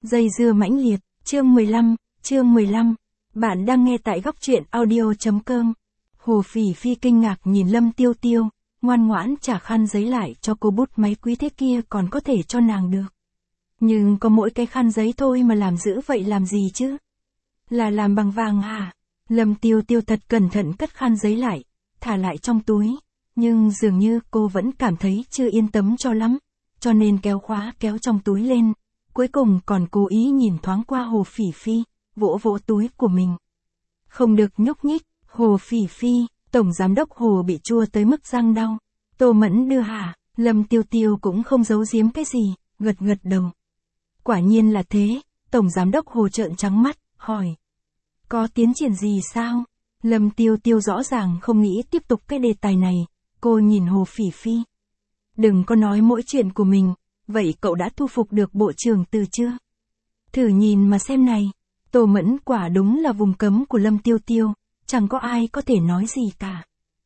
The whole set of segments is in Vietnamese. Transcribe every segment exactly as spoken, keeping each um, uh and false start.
Dây dưa mãnh liệt, chương mười lăm, chương mười lăm. Bạn đang nghe tại góc truyện audio chấm com. Hồ Phỉ Phi kinh ngạc nhìn Lâm Tiêu Tiêu, ngoan ngoãn trả khăn giấy lại cho cô, bút máy quý thế kia còn có thể cho nàng được. Nhưng có mỗi cái khăn giấy thôi mà làm dữ vậy làm gì chứ? Là làm bằng vàng hả? Lâm Tiêu Tiêu thật cẩn thận cất khăn giấy lại, thả lại trong túi, nhưng dường như cô vẫn cảm thấy chưa yên tâm cho lắm, cho nên kéo khóa kéo trong túi lên, cuối cùng còn cố ý nhìn thoáng qua Hồ Phỉ Phi, vỗ vỗ túi của mình. Không được nhúc nhích, Hồ Phỉ Phi, tổng giám đốc Hồ bị chua tới mức răng đau. Tô Mẫn đưa hả? Lâm Tiêu Tiêu cũng không giấu giếm cái gì, gật gật đầu. Quả nhiên là thế, tổng giám đốc Hồ trợn trắng mắt, hỏi. Có tiến triển gì sao? Lâm Tiêu Tiêu rõ ràng không nghĩ tiếp tục cái đề tài này, cô nhìn Hồ Phỉ Phi. Đừng có nói mỗi chuyện của mình, vậy cậu đã thu phục được bộ trưởng Từ chưa? Thử nhìn mà xem này, Tô Mẫn quả đúng là vùng cấm của Lâm Tiêu Tiêu, chẳng có ai có thể nói gì cả.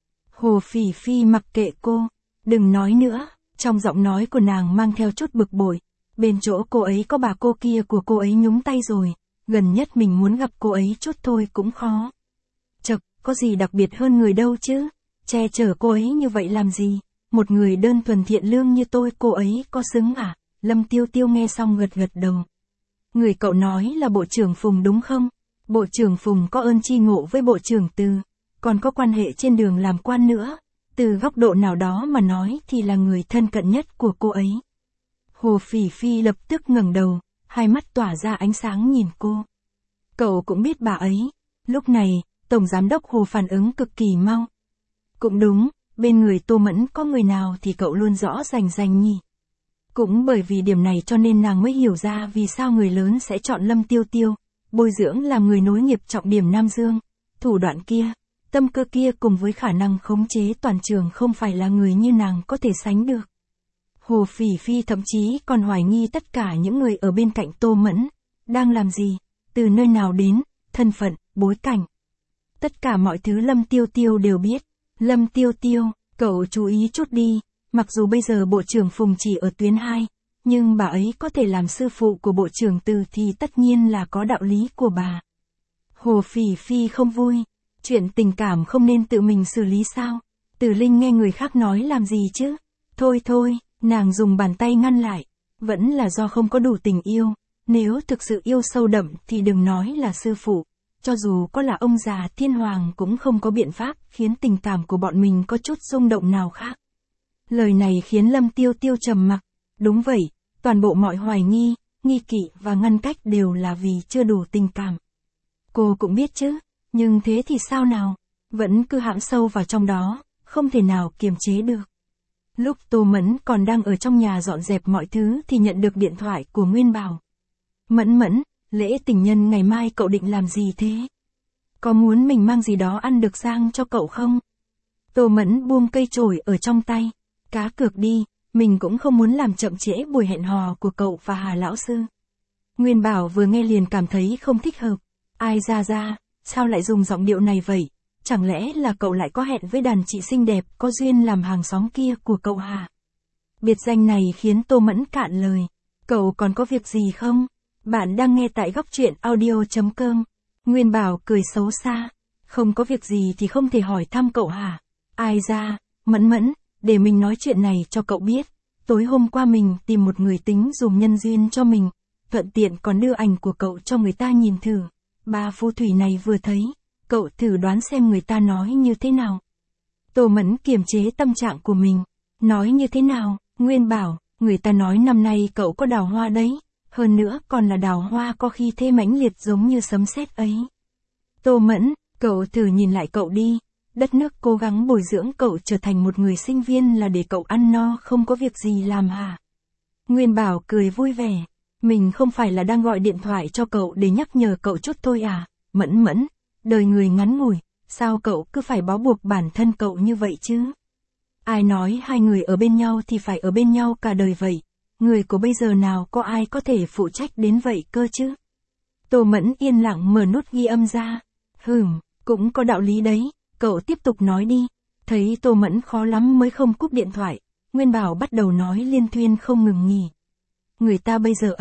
Hồ Phỉ Phi mặc kệ cô, đừng nói nữa, trong giọng nói của nàng mang theo chút bực bội, bên chỗ cô ấy có bà cô kia của cô ấy nhúng tay rồi, gần nhất mình muốn gặp cô ấy chút thôi cũng khó. Chật, có gì đặc biệt hơn người đâu chứ, che chở cô ấy như vậy làm gì, một người đơn thuần thiện lương như tôi cô ấy có xứng à? Lâm Tiêu Tiêu nghe xong gật gật đầu. Người cậu nói là bộ trưởng Phùng đúng không? Bộ trưởng Phùng có ơn chi ngộ với bộ trưởng Từ, còn có quan hệ trên đường làm quan nữa, từ góc độ nào đó mà nói thì là người thân cận nhất của cô ấy. Hồ Phỉ Phi lập tức ngẩng đầu, hai mắt tỏa ra ánh sáng nhìn cô. Cậu cũng biết bà ấy. Lúc này, tổng giám đốc Hồ phản ứng cực kỳ mau. Cũng đúng, bên người Tô Mẫn có người nào thì cậu luôn rõ rành rành nhỉ. Cũng bởi vì điểm này cho nên nàng mới hiểu ra vì sao người lớn sẽ chọn Lâm Tiêu Tiêu, bồi dưỡng làm người nối nghiệp trọng điểm Nam Dương. Thủ đoạn kia, tâm cơ kia cùng với khả năng khống chế toàn trường không phải là người như nàng có thể sánh được. Hồ Phỉ Phi thậm chí còn hoài nghi tất cả những người ở bên cạnh Tô Mẫn, đang làm gì, từ nơi nào đến, thân phận, bối cảnh. Tất cả mọi thứ Lâm Tiêu Tiêu đều biết. Lâm Tiêu Tiêu, cậu chú ý chút đi, mặc dù bây giờ bộ trưởng Phùng chỉ ở tuyến hai, nhưng bà ấy có thể làm sư phụ của bộ trưởng Từ thì tất nhiên là có đạo lý của bà. Hồ Phỉ Phi không vui, chuyện tình cảm không nên tự mình xử lý sao? Từ Linh nghe người khác nói làm gì chứ? Thôi thôi, nàng dùng bàn tay ngăn lại, vẫn là do không có đủ tình yêu, nếu thực sự yêu sâu đậm thì đừng nói là sư phụ. Cho dù có là ông già thiên hoàng cũng không có biện pháp khiến tình cảm của bọn mình có chút rung động nào khác. Lời này khiến Lâm Tiêu Tiêu trầm mặc. Đúng vậy, toàn bộ mọi hoài nghi, nghi kỵ và ngăn cách đều là vì chưa đủ tình cảm. Cô cũng biết chứ, nhưng thế thì sao nào? Vẫn cứ hãm sâu vào trong đó, không thể nào kiềm chế được. Lúc Tô Mẫn còn đang ở trong nhà dọn dẹp mọi thứ thì nhận được điện thoại của Nguyên Bảo. Mẫn Mẫn, lễ tình nhân ngày mai cậu định làm gì thế? Có muốn mình mang gì đó ăn được sang cho cậu không? Tô Mẫn buông cây chổi ở trong tay. Cá cược đi, mình cũng không muốn làm chậm trễ buổi hẹn hò của cậu và Hà lão sư. Nguyên Bảo vừa nghe liền cảm thấy không thích hợp. Ai ra ra, sao lại dùng giọng điệu này vậy? Chẳng lẽ là cậu lại có hẹn với đàn chị xinh đẹp có duyên làm hàng xóm kia của cậu hả? Biệt danh này khiến Tô Mẫn cạn lời. Cậu còn có việc gì không? Bạn đang nghe tại góc truyện audio chấm com. Nguyên Bảo cười xấu xa. Không có việc gì thì không thể hỏi thăm cậu hả? Ai ra, Mẫn Mẫn, để mình nói chuyện này cho cậu biết. Tối hôm qua mình tìm một người tính dùng nhân duyên cho mình, thuận tiện còn đưa ảnh của cậu cho người ta nhìn thử. Ba phù thủy này vừa thấy, cậu thử đoán xem người ta nói như thế nào. Tô Mẫn kiềm chế tâm trạng của mình. Nói như thế nào? Nguyên Bảo, người ta nói năm nay cậu có đào hoa đấy. Hơn nữa còn là đào hoa có khi thế mãnh liệt giống như sấm sét ấy. Tô Mẫn, cậu thử nhìn lại cậu đi. Đất nước cố gắng bồi dưỡng cậu trở thành một người sinh viên là để cậu ăn no không có việc gì làm hả? Nguyên Bảo cười vui vẻ. Mình không phải là đang gọi điện thoại cho cậu để nhắc nhở cậu chút thôi à? Mẫn Mẫn, đời người ngắn ngủi, sao cậu cứ phải bó buộc bản thân cậu như vậy chứ? Ai nói hai người ở bên nhau thì phải ở bên nhau cả đời vậy? Người của bây giờ nào có ai có thể phụ trách đến vậy cơ chứ? Tô Mẫn yên lặng mở nút ghi âm ra. Hừm, cũng có đạo lý đấy, cậu tiếp tục nói đi. Thấy Tô Mẫn khó lắm mới không cúp điện thoại, Nguyên Bảo bắt đầu nói liên thuyên không ngừng nghỉ. Người ta bây giờ ấy,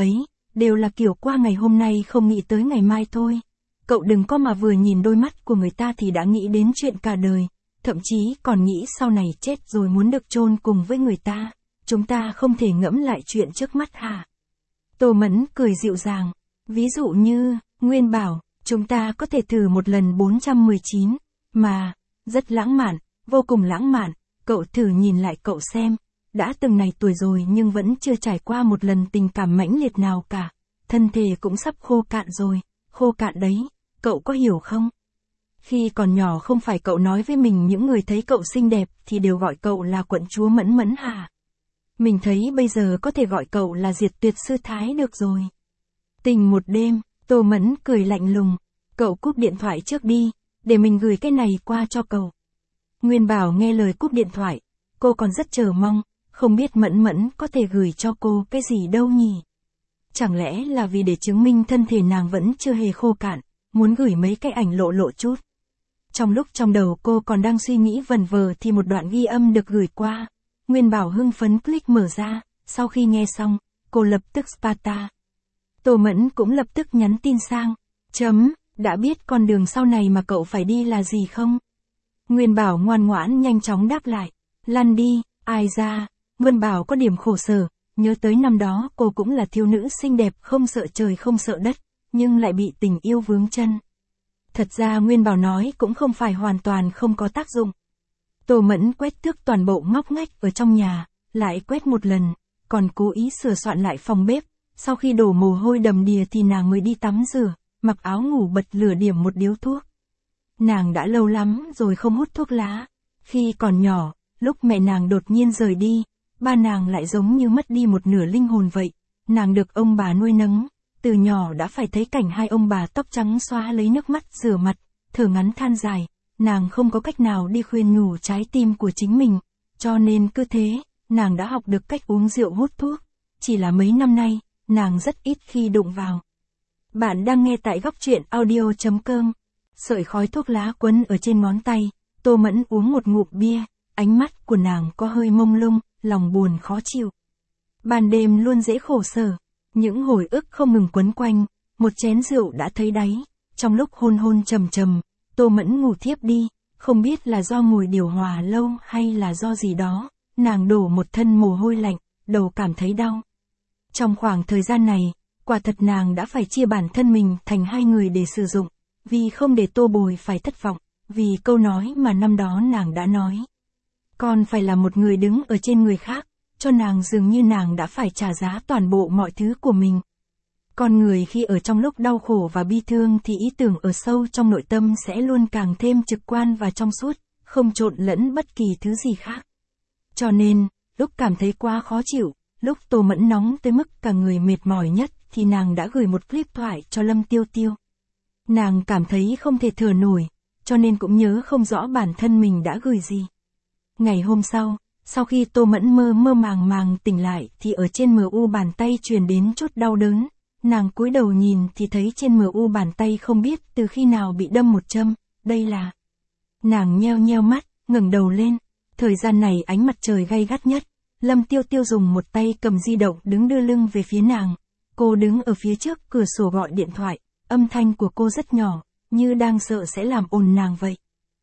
đều là kiểu qua ngày hôm nay không nghĩ tới ngày mai thôi. Cậu đừng có mà vừa nhìn đôi mắt của người ta thì đã nghĩ đến chuyện cả đời, thậm chí còn nghĩ sau này chết rồi muốn được chôn cùng với người ta. Chúng ta không thể ngẫm lại chuyện trước mắt hả? Tô Mẫn cười dịu dàng. Ví dụ như, Nguyên bảo, chúng ta có thể thử một lần bốn trăm mười chín, mà, rất lãng mạn, vô cùng lãng mạn, cậu thử nhìn lại cậu xem, đã từng này tuổi rồi nhưng vẫn chưa trải qua một lần tình cảm mãnh liệt nào cả, thân thể cũng sắp khô cạn rồi, khô cạn đấy, cậu có hiểu không? Khi còn nhỏ không phải cậu nói với mình những người thấy cậu xinh đẹp thì đều gọi cậu là quận chúa Mẫn Mẫn hả? Mình thấy bây giờ có thể gọi cậu là Diệt Tuyệt Sư Thái được rồi. Tình một đêm, Tô Mẫn cười lạnh lùng, cậu cúp điện thoại trước đi, để mình gửi cái này qua cho cậu. Nguyên Bảo nghe lời cúp điện thoại, cô còn rất chờ mong, không biết Mẫn Mẫn có thể gửi cho cô cái gì đâu nhỉ? Chẳng lẽ là vì để chứng minh thân thể nàng vẫn chưa hề khô cạn, muốn gửi mấy cái ảnh lộ lộ chút. Trong lúc trong đầu cô còn đang suy nghĩ vần vờ thì một đoạn ghi âm được gửi qua. Nguyên Bảo hưng phấn click mở ra, sau khi nghe xong, cô lập tức Sparta. Tô Mẫn cũng lập tức nhắn tin sang, chấm, đã biết con đường sau này mà cậu phải đi là gì không? Nguyên Bảo ngoan ngoãn nhanh chóng đáp lại, lăn đi, ai ra. Nguyên Bảo có điểm khổ sở, nhớ tới năm đó cô cũng là thiếu nữ xinh đẹp không sợ trời không sợ đất, nhưng lại bị tình yêu vướng chân. Thật ra Nguyên Bảo nói cũng không phải hoàn toàn không có tác dụng. Tô Mẫn quét tước toàn bộ ngóc ngách ở trong nhà, lại quét một lần, còn cố ý sửa soạn lại phòng bếp, sau khi đổ mồ hôi đầm đìa thì nàng mới đi tắm rửa, mặc áo ngủ bật lửa điểm một điếu thuốc. Nàng đã lâu lắm rồi không hút thuốc lá, khi còn nhỏ, lúc mẹ nàng đột nhiên rời đi, ba nàng lại giống như mất đi một nửa linh hồn vậy, nàng được ông bà nuôi nấng, từ nhỏ đã phải thấy cảnh hai ông bà tóc trắng xóa lấy nước mắt rửa mặt, thở ngắn than dài. Nàng không có cách nào đi khuyên nhủ trái tim của chính mình, cho nên cứ thế, nàng đã học được cách uống rượu hút thuốc. Chỉ là mấy năm nay, nàng rất ít khi đụng vào. Bạn đang nghe tại góc truyện audio chấm com. Sợi khói thuốc lá quấn ở trên ngón tay, Tô Mẫn uống một ngụm bia, ánh mắt của nàng có hơi mông lung, lòng buồn khó chịu. Ban đêm luôn dễ khổ sở, những hồi ức không ngừng quấn quanh, một chén rượu đã thấy đáy, trong lúc hôn hôn trầm trầm. Tô Mẫn ngủ thiếp đi, không biết là do ngồi điều hòa lâu hay là do gì đó, nàng đổ một thân mồ hôi lạnh, đầu cảm thấy đau. Trong khoảng thời gian này, quả thật nàng đã phải chia bản thân mình thành hai người để sử dụng, vì không để Tô Bồi phải thất vọng, vì câu nói mà năm đó nàng đã nói. Còn phải là một người đứng ở trên người khác, cho nàng dường như nàng đã phải trả giá toàn bộ mọi thứ của mình. Con người khi ở trong lúc đau khổ và bi thương thì ý tưởng ở sâu trong nội tâm sẽ luôn càng thêm trực quan và trong suốt, không trộn lẫn bất kỳ thứ gì khác. Cho nên, lúc cảm thấy quá khó chịu, lúc Tô Mẫn nóng tới mức cả người mệt mỏi nhất thì nàng đã gửi một clip thoại cho Lâm Tiêu Tiêu. Nàng cảm thấy không thể thở nổi, cho nên cũng nhớ không rõ bản thân mình đã gửi gì. Ngày hôm sau, sau khi Tô Mẫn mơ mơ màng màng tỉnh lại thì ở trên mờ u bàn tay truyền đến chút đau đớn. Nàng cúi đầu nhìn thì thấy trên mờ u bàn tay không biết từ khi nào bị đâm một châm, đây là... Nàng nheo nheo mắt, ngẩng đầu lên, thời gian này ánh mặt trời gay gắt nhất, Lâm Tiêu Tiêu dùng một tay cầm di động đứng đưa lưng về phía nàng, cô đứng ở phía trước cửa sổ gọi điện thoại, âm thanh của cô rất nhỏ, như đang sợ sẽ làm ồn nàng vậy.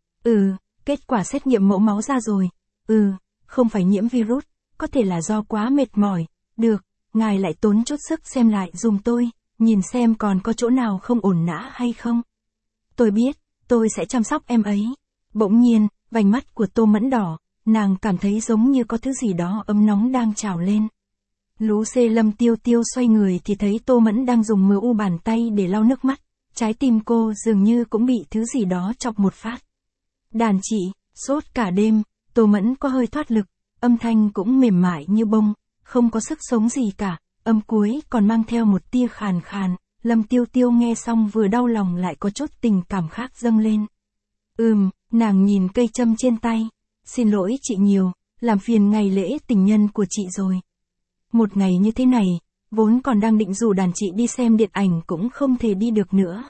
Ừ, kết quả xét nghiệm mẫu máu ra rồi, ừ, không phải nhiễm virus, có thể là do quá mệt mỏi, được. Ngài lại tốn chút sức xem lại dùm tôi, nhìn xem còn có chỗ nào không ổn nã hay không. Tôi biết, tôi sẽ chăm sóc em ấy. Bỗng nhiên, vành mắt của Tô Mẫn đỏ, nàng cảm thấy giống như có thứ gì đó ấm nóng đang trào lên. Lú xê Lâm Tiêu Tiêu xoay người thì thấy Tô Mẫn đang dùng mờ u bàn tay để lau nước mắt, trái tim cô dường như cũng bị thứ gì đó chọc một phát. Đàn chị, sốt cả đêm, Tô Mẫn có hơi thoát lực, âm thanh cũng mềm mại như bông. Không có sức sống gì cả, âm cuối còn mang theo một tia khàn khàn, Lâm Tiêu Tiêu nghe xong vừa đau lòng lại có chút tình cảm khác dâng lên. Ừm, nàng nhìn cây châm trên tay, xin lỗi chị nhiều, làm phiền ngày lễ tình nhân của chị rồi. Một ngày như thế này, vốn còn đang định rủ đàn chị đi xem điện ảnh cũng không thể đi được nữa.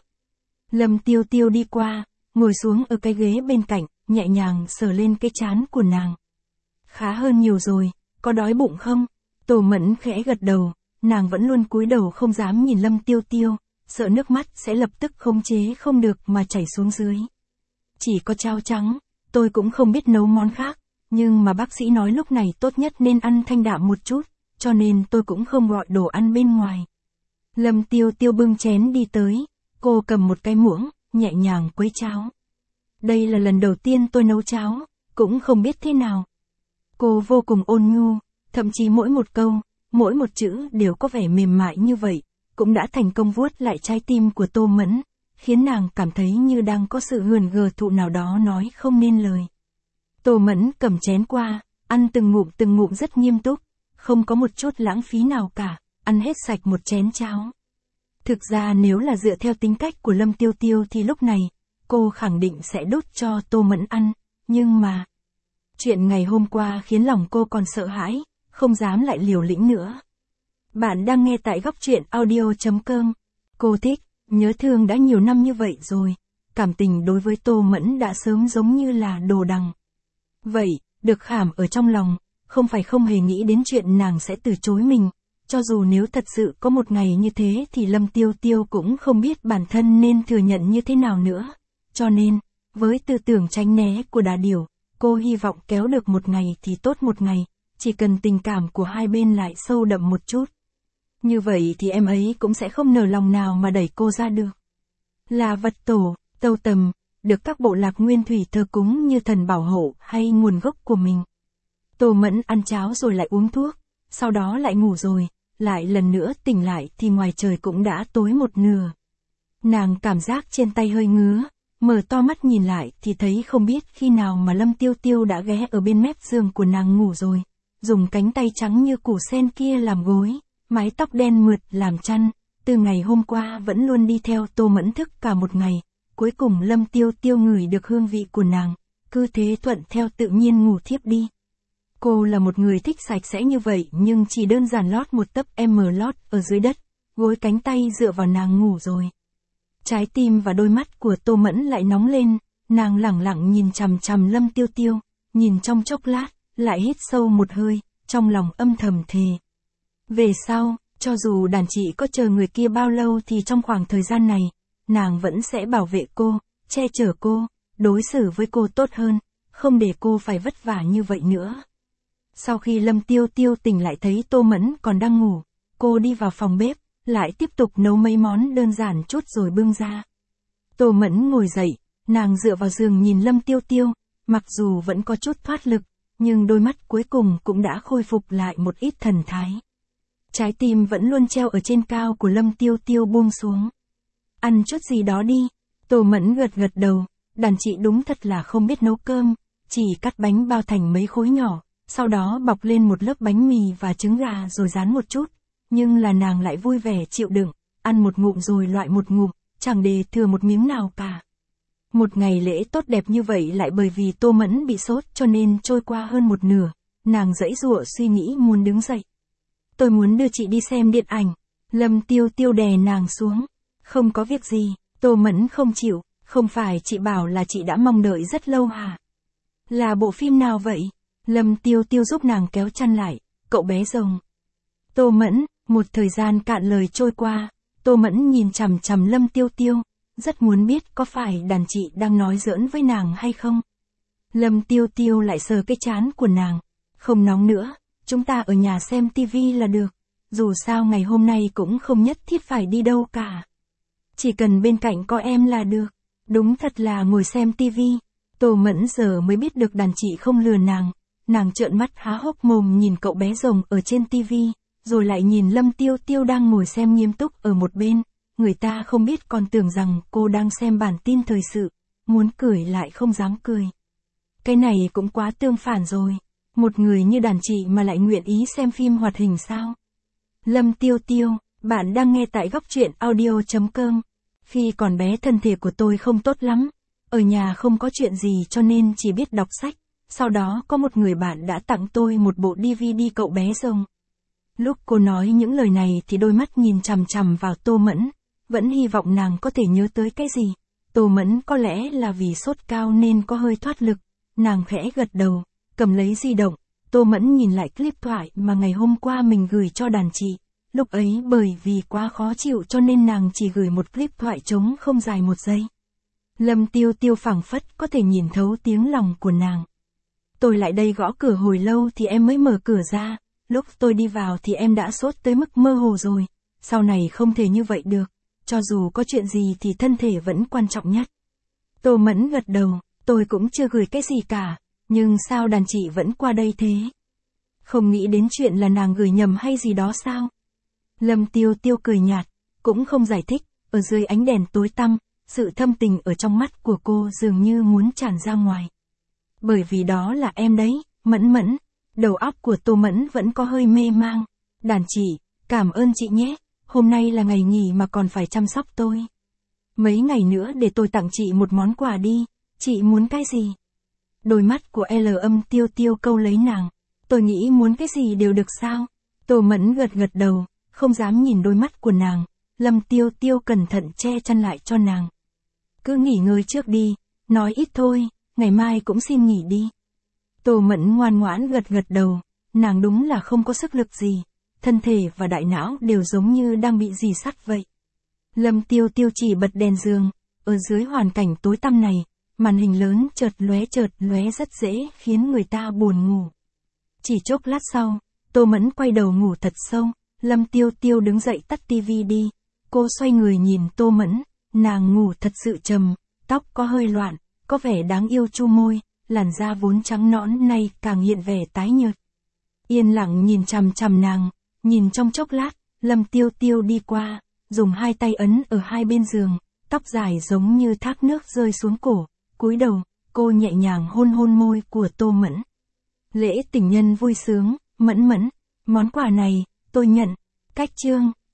Lâm Tiêu Tiêu đi qua, ngồi xuống ở cái ghế bên cạnh, nhẹ nhàng sờ lên cái trán của nàng. Khá hơn nhiều rồi, có đói bụng không? Tô Mẫn khẽ gật đầu, nàng vẫn luôn cúi đầu không dám nhìn Lâm Tiêu Tiêu, sợ nước mắt sẽ lập tức khống chế không được mà chảy xuống dưới. Chỉ có cháo trắng, tôi cũng không biết nấu món khác, nhưng mà bác sĩ nói lúc này tốt nhất nên ăn thanh đạm một chút, cho nên tôi cũng không gọi đồ ăn bên ngoài. Lâm Tiêu Tiêu bưng chén đi tới, cô cầm một cái muỗng, nhẹ nhàng quấy cháo. Đây là lần đầu tiên tôi nấu cháo, cũng không biết thế nào. Cô vô cùng ôn nhu, thậm chí mỗi một câu, mỗi một chữ đều có vẻ mềm mại như vậy, cũng đã thành công vuốt lại trái tim của Tô Mẫn, khiến nàng cảm thấy như đang có sự hườn gờ thụ nào đó nói không nên lời. Tô Mẫn cầm chén qua, ăn từng ngụm từng ngụm rất nghiêm túc, không có một chút lãng phí nào cả, ăn hết sạch một chén cháo. Thực ra nếu là dựa theo tính cách của Lâm Tiêu Tiêu thì lúc này, cô khẳng định sẽ đút cho Tô Mẫn ăn, nhưng mà... Chuyện ngày hôm qua khiến lòng cô còn sợ hãi, không dám lại liều lĩnh nữa. Bạn đang nghe tại góc truyện audio chấm com. Cô thích, nhớ thương đã nhiều năm như vậy rồi, cảm tình đối với Tô Mẫn đã sớm giống như là đồ đằng. Vậy, được khảm ở trong lòng, không phải không hề nghĩ đến chuyện nàng sẽ từ chối mình, cho dù nếu thật sự có một ngày như thế thì Lâm Tiêu Tiêu cũng không biết bản thân nên thừa nhận như thế nào nữa. Cho nên, với tư tưởng tránh né của Đà Điểu, cô hy vọng kéo được một ngày thì tốt một ngày, chỉ cần tình cảm của hai bên lại sâu đậm một chút. Như vậy thì em ấy cũng sẽ không nở lòng nào mà đẩy cô ra được. Là vật tổ, tâu tầm, được các bộ lạc nguyên thủy thờ cúng như thần bảo hộ hay nguồn gốc của mình. Tô Mẫn ăn cháo rồi lại uống thuốc, sau đó lại ngủ rồi, lại lần nữa tỉnh lại thì ngoài trời cũng đã tối một nửa. Nàng cảm giác trên tay hơi ngứa, mở to mắt nhìn lại thì thấy không biết khi nào mà Lâm Tiêu Tiêu đã ghé ở bên mép giường của nàng ngủ rồi, dùng cánh tay trắng như củ sen kia làm gối, mái tóc đen mượt làm chăn, từ ngày hôm qua vẫn luôn đi theo Tô Mẫn thức cả một ngày, cuối cùng Lâm Tiêu Tiêu ngửi được hương vị của nàng, cứ thế thuận theo tự nhiên ngủ thiếp đi. Cô là một người thích sạch sẽ như vậy nhưng chỉ đơn giản lót một tấc em lót ở dưới đất, gối cánh tay dựa vào nàng ngủ rồi. Trái tim và đôi mắt của Tô Mẫn lại nóng lên, nàng lẳng lặng nhìn chằm chằm Lâm Tiêu Tiêu, nhìn trong chốc lát, lại hít sâu một hơi, trong lòng âm thầm thề. Về sau, cho dù đàn chị có chờ người kia bao lâu thì trong khoảng thời gian này, nàng vẫn sẽ bảo vệ cô, che chở cô, đối xử với cô tốt hơn, không để cô phải vất vả như vậy nữa. Sau khi Lâm Tiêu Tiêu tỉnh lại thấy Tô Mẫn còn đang ngủ, cô đi vào phòng bếp, lại tiếp tục nấu mấy món đơn giản chút rồi bưng ra. Tô Mẫn ngồi dậy, nàng dựa vào giường nhìn Lâm Tiêu Tiêu, mặc dù vẫn có chút thoát lực, nhưng đôi mắt cuối cùng cũng đã khôi phục lại một ít thần thái. Trái tim vẫn luôn treo ở trên cao của Lâm Tiêu Tiêu buông xuống. Ăn chút gì đó đi. Tô Mẫn gật gật đầu, đàn chị đúng thật là không biết nấu cơm, chỉ cắt bánh bao thành mấy khối nhỏ, sau đó bọc lên một lớp bánh mì và trứng gà rồi rán một chút. Nhưng là nàng lại vui vẻ chịu đựng, ăn một ngụm rồi loại một ngụm, chẳng để thừa một miếng nào cả. Một ngày lễ tốt đẹp như vậy lại bởi vì Tô Mẫn bị sốt cho nên trôi qua hơn một nửa, nàng giãy giụa suy nghĩ muốn đứng dậy. Tôi muốn đưa chị đi xem điện ảnh. Lâm Tiêu Tiêu đè nàng xuống. Không có việc gì. Tô Mẫn không chịu. Không phải chị bảo là chị đã mong đợi rất lâu hả? Là bộ phim nào vậy? Lâm Tiêu Tiêu giúp nàng kéo chăn lại. Cậu bé rồng. Tô Mẫn, một thời gian cạn lời trôi qua. Tô Mẫn nhìn chằm chằm Lâm Tiêu Tiêu. Rất muốn biết có phải đàn chị đang nói giỡn với nàng hay không? Lâm Tiêu Tiêu lại sờ cái trán của nàng. Không nóng nữa. Chúng ta ở nhà xem tivi là được. Dù sao ngày hôm nay cũng không nhất thiết phải đi đâu cả. Chỉ cần bên cạnh có em là được. Đúng thật là ngồi xem tivi. Tô Mẫn giờ mới biết được đàn chị không lừa nàng. Nàng trợn mắt há hốc mồm nhìn cậu bé rồng ở trên tivi, rồi lại nhìn Lâm Tiêu Tiêu đang ngồi xem nghiêm túc ở một bên. Người ta không biết còn tưởng rằng cô đang xem bản tin thời sự. Muốn cười lại không dám cười. Cái này cũng quá tương phản rồi. Một người như đàn chị mà lại nguyện ý xem phim hoạt hình sao? Lâm Tiêu Tiêu, bạn đang nghe tại góc truyện audio chấm com. Khi còn bé thân thể của tôi không tốt lắm. Ở nhà không có chuyện gì cho nên chỉ biết đọc sách. Sau đó có một người bạn đã tặng tôi một bộ đê vê đê cậu bé rồng. Lúc cô nói những lời này thì đôi mắt nhìn chằm chằm vào Tô Mẫn. Vẫn hy vọng nàng có thể nhớ tới cái gì. Tô Mẫn có lẽ là vì sốt cao nên có hơi thoát lực. Nàng khẽ gật đầu. Cầm lấy di động, Tô Mẫn nhìn lại clip thoại mà ngày hôm qua mình gửi cho đàn chị, lúc ấy bởi vì quá khó chịu cho nên nàng chỉ gửi một clip thoại trống không dài một giây. Lâm Tiêu Tiêu phảng phất có thể nhìn thấu tiếng lòng của nàng. Tôi lại đây gõ cửa hồi lâu thì em mới mở cửa ra, lúc tôi đi vào thì em đã sốt tới mức mơ hồ rồi, sau này không thể như vậy được, cho dù có chuyện gì thì thân thể vẫn quan trọng nhất. Tô Mẫn gật đầu, tôi cũng chưa gửi cái gì cả, nhưng sao đàn chị vẫn qua đây thế? Không nghĩ đến chuyện là nàng gửi nhầm hay gì đó sao? Lâm Tiêu Tiêu cười nhạt, cũng không giải thích, ở dưới ánh đèn tối tăm, sự thâm tình ở trong mắt của cô dường như muốn tràn ra ngoài. Bởi vì đó là em đấy, Mẫn Mẫn. Đầu óc của Tô Mẫn vẫn có hơi mê mang. Đàn chị, cảm ơn chị nhé, hôm nay là ngày nghỉ mà còn phải chăm sóc tôi. Mấy ngày nữa để tôi tặng chị một món quà đi, chị muốn cái gì? Đôi mắt của L Âm Tiêu Tiêu câu lấy nàng, tôi nghĩ muốn cái gì đều được sao? Tô Mẫn gật gật đầu, không dám nhìn đôi mắt của nàng, Lâm Tiêu Tiêu cẩn thận che chăn lại cho nàng. Cứ nghỉ ngơi trước đi, nói ít thôi, ngày mai cũng xin nghỉ đi. Tô Mẫn ngoan ngoãn gật gật đầu, nàng đúng là không có sức lực gì, thân thể và đại não đều giống như đang bị rì sắt vậy. Lâm Tiêu Tiêu chỉ bật đèn giường, ở dưới hoàn cảnh tối tăm này, màn hình lớn chợt lóe chợt lóe rất dễ khiến người ta buồn ngủ. Chỉ chốc lát sau, Tô Mẫn quay đầu ngủ thật sâu, Lâm Tiêu Tiêu đứng dậy tắt tivi đi, cô xoay người nhìn Tô Mẫn, nàng ngủ thật sự trầm, tóc có hơi loạn, có vẻ đáng yêu chu môi, làn da vốn trắng nõn nay càng hiện vẻ tái nhợt. Yên lặng nhìn chằm chằm nàng, nhìn trong chốc lát, Lâm Tiêu Tiêu đi qua, dùng hai tay ấn ở hai bên giường, tóc dài giống như thác nước rơi xuống cổ, cúi đầu, cô nhẹ nhàng hôn hôn môi của Tô Mẫn. Lễ tình nhân vui sướng, Mẫn Mẫn, món quà này, tôi nhận. Cách chương